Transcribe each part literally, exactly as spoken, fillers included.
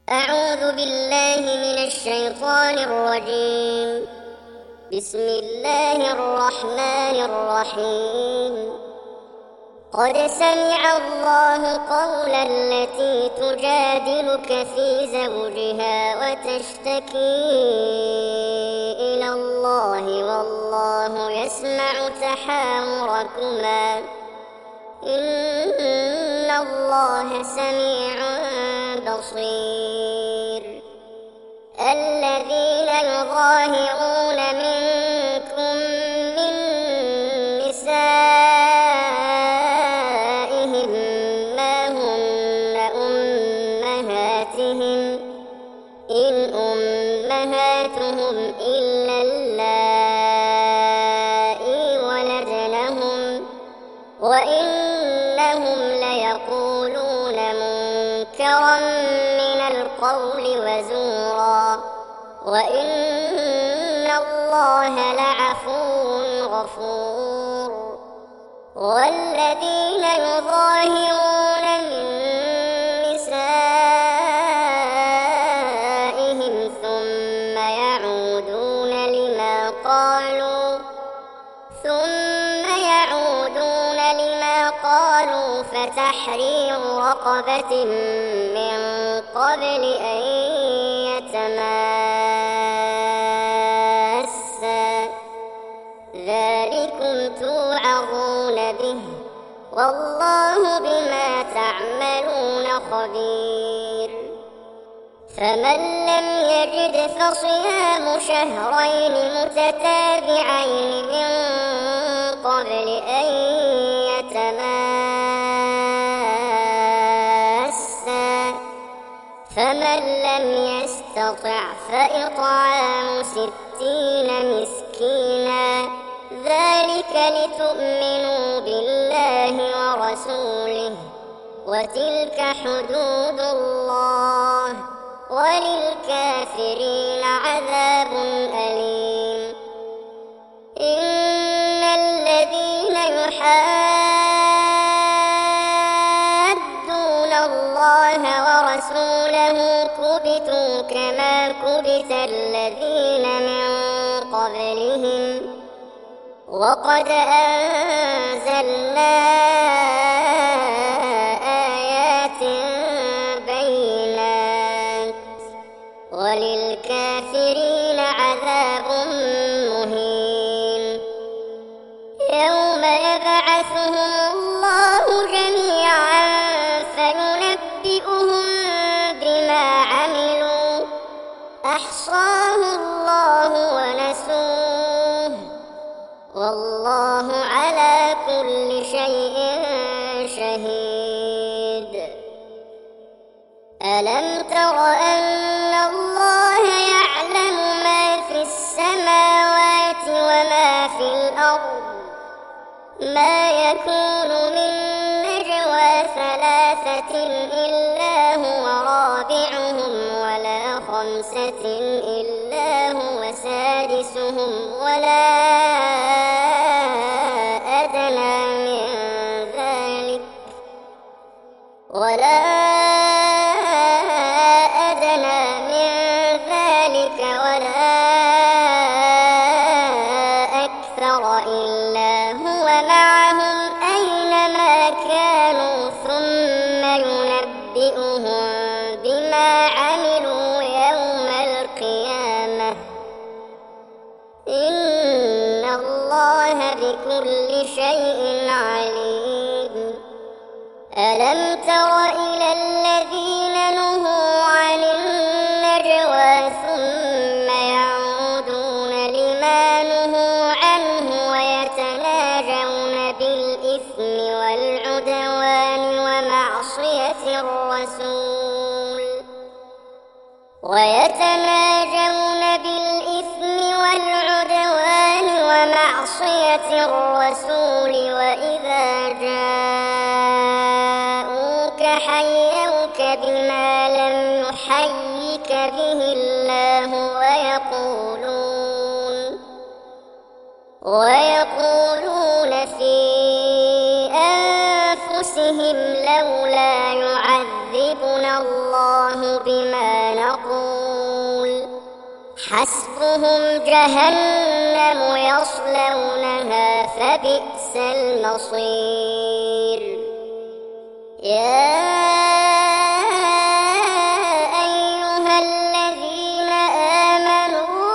أعوذ بالله من الشيطان الرجيم. بسم الله الرحمن الرحيم. قد سمع الله قول التي تجادلك في زوجها وتشتكي إلى الله والله يسمع تحاوركما إن الله سميع بصير. الذين يظاهرون منكم من نسائهم ما هن أمهاتهم إن أمهاتهم إلا اللائي ولدنهم وإنهم ليقولون منكرا من القول وزورا وإن الله لعفو غفور. والذين يظاهرون من نسائهم ثم يعودون لما قالوا ثم يعودون لما قالوا فتحرير رقبة من قبل أن يتماسا ذلكم توعظون به والله بما تعملون خبير. فمن لم يجد فصيام شهرين متتابعين من قبل أن يتماسا فمن لم يستطع فإطعام ستين مسكينا ذلك لتؤمنوا بالله ورسوله وتلك حدود الله وللكافرين عذاب أليم. إن الذين يحادون الله ورسوله كبتوا كما كبت الذين من قبلهم وقد أنزلنا آيات بينات وللكافرين عذاب مهين. يوم يبعثهم الله جميعا فينبئهم بما عملوا أحصاه الله ونسوه والله على كل شيء شهيد. ألم تر أن الله يعلم ما في السماوات وما في الأرض ما يكون من نجوى ثلاثة إلا هو رابعهم ولا خمسة إلا هو سادسهم ولا أدنى من ذلك ولا أدنى من ذلك ولا أكثر إلا هو معهم أينما كانوا ثم ينبئهم بما عملوا يوم القيامة إن الله بكل شيء عليم. ألم تر إلى الذين نهوا عن النجوى ثم يعودون لما نهوا عنه ويتناجون بالإثم والعدوان ومعصية الرسول ويتناجون بالإثم والعدوان ومعصية الرسول وإذا جاءوك حيوك بما لم يحيك به الله ويقولون ويقولون في أنفسهم لولا يعذبنا الله بما نقول حسبهم جهنم يصلونها فبئس المصير. يا أيها الذين آمنوا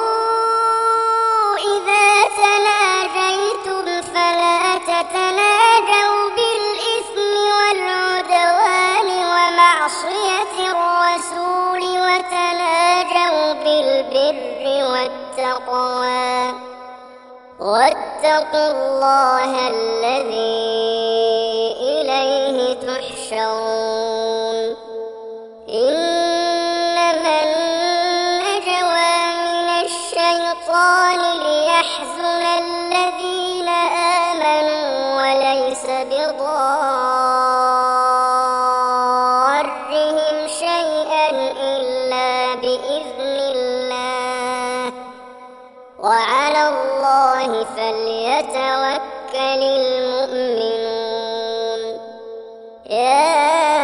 إذا تناجيتم فلا تتناجوا بالإثم والعدوان ومعصية الرسول وتناجوا بالبر والتقوى واتقوا الله الذي إليه تحشرون. إنما النجوى من الشيطان ليحزن الذين آمنوا وليس بضارهم شيئا إلا بإذن الله وعلى الله فليتوكل المؤمنون. يا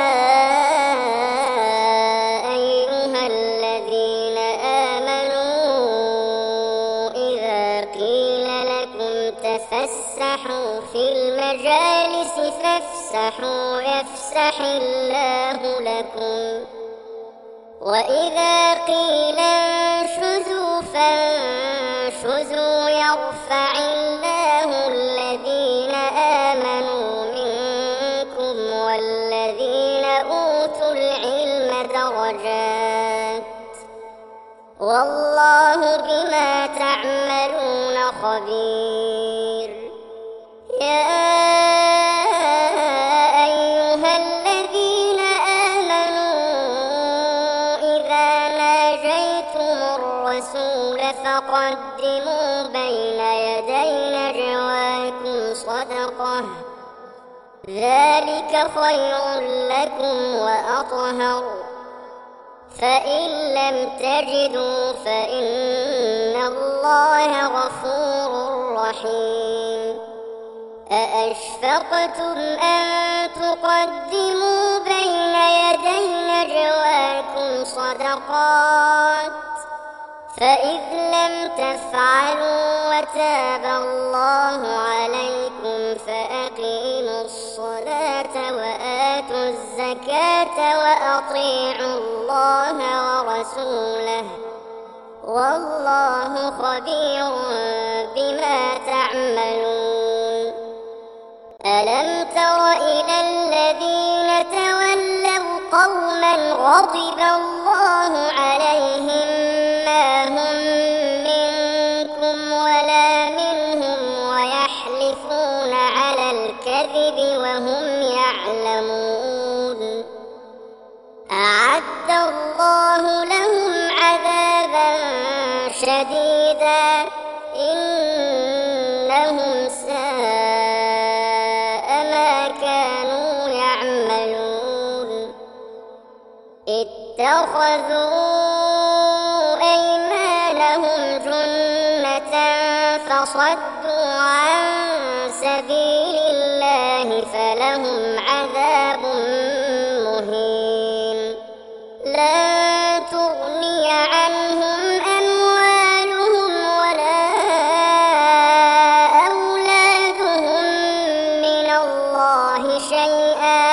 أيها الذين آمنوا إذا قيل لكم تفسحوا في المجالس فافسحوا يفسح الله لكم وإذا قيل انشزوا فانشزوا يرفع الله الذين آمنوا منكم والذين أوتوا العلم درجات والله بما تعملون خبير. يا أيها الذين آمنوا إذا ناجيتم الرسول فقدموا بين يدي نجواكم صدقة ذلك خير لكم وأطهر فإن لم تجدوا فإن الله غفور رحيم. أأشفقتم أن تقدموا بين يدي نجواكم صدقات فإذ لم تفعلوا وتاب الله عليكم فأقيموا الصلاة وآتوا الزكاة وأطيعوا الله ورسوله والله خبير بما تعملون. ألم تر إلى الذين تولوا قوما غضب الله عليهم ما هم منكم ولا منهم ويحلفون على الكذب وهم يعلمون أعد الله لهم عذابا شديدا إنهم ساء ما كانوا يعملون. اتخذوا أيمانهم جنة فصدوا عن سبيل الله فلهم عذاب مهين. لا تغني عنهم أموالهم ولا أولادهم من الله شيئا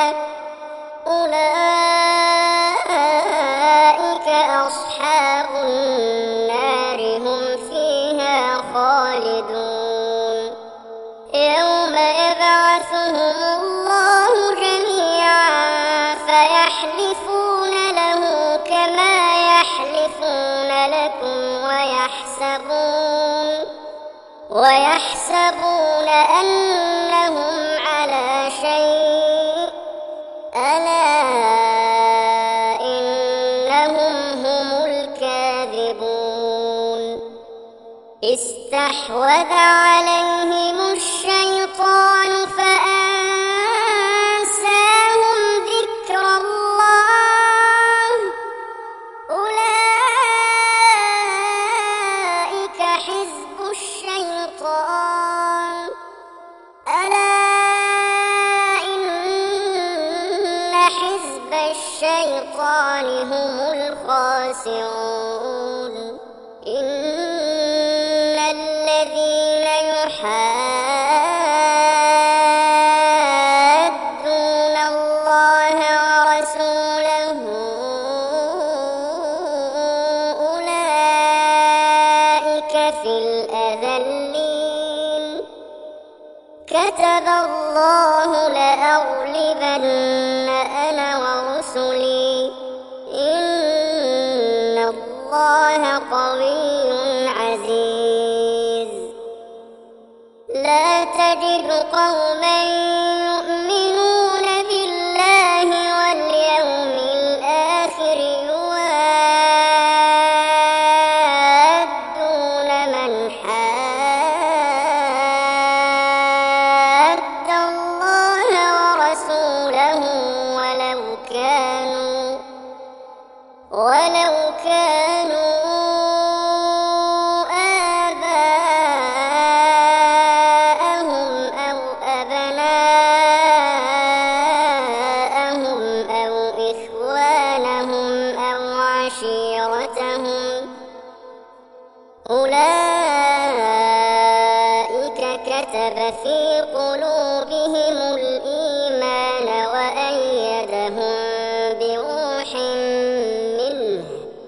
أولئك أصحاب النار هم فيها خالدون. يوم يبعثهم الله جميعا فيحلفون له كما يحلفون لكم ويحسبون ويحسبون أنهم على شيء ألا إنهم هم الكاذبون. استحوذ عليهم الشيطان فأنساهم ذكر الله أولئك حزب الشيطان ألا إن حزب الشيطان هم الخاسرون إن الذين يحادون الله ورسوله أولئك في الأذلين كتب الله لأغلبن أنا ورسلي إن الله قوي عزيز لا تجد قوما يؤمنون بالله واليوم الآخر يوادون من حاد الله ورسوله ولو كانوا ولو كانوا آباءهم أو أبناءهم أو إخوانهم أو عشيرتهم أولئك كتب في قلوبهم الإيمان وأيدهم بروح منه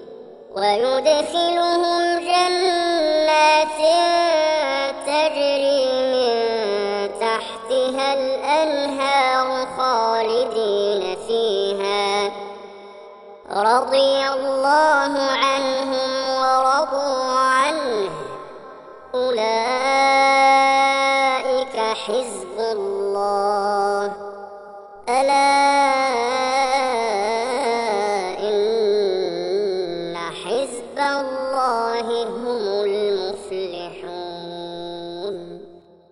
ويدخلهم جنات تجري من تحتها الأنهار خالدين فيها رضي الله عنهم ورضوا عنه أولئك حزب الله ألا إن حزب الله هم المفلحون.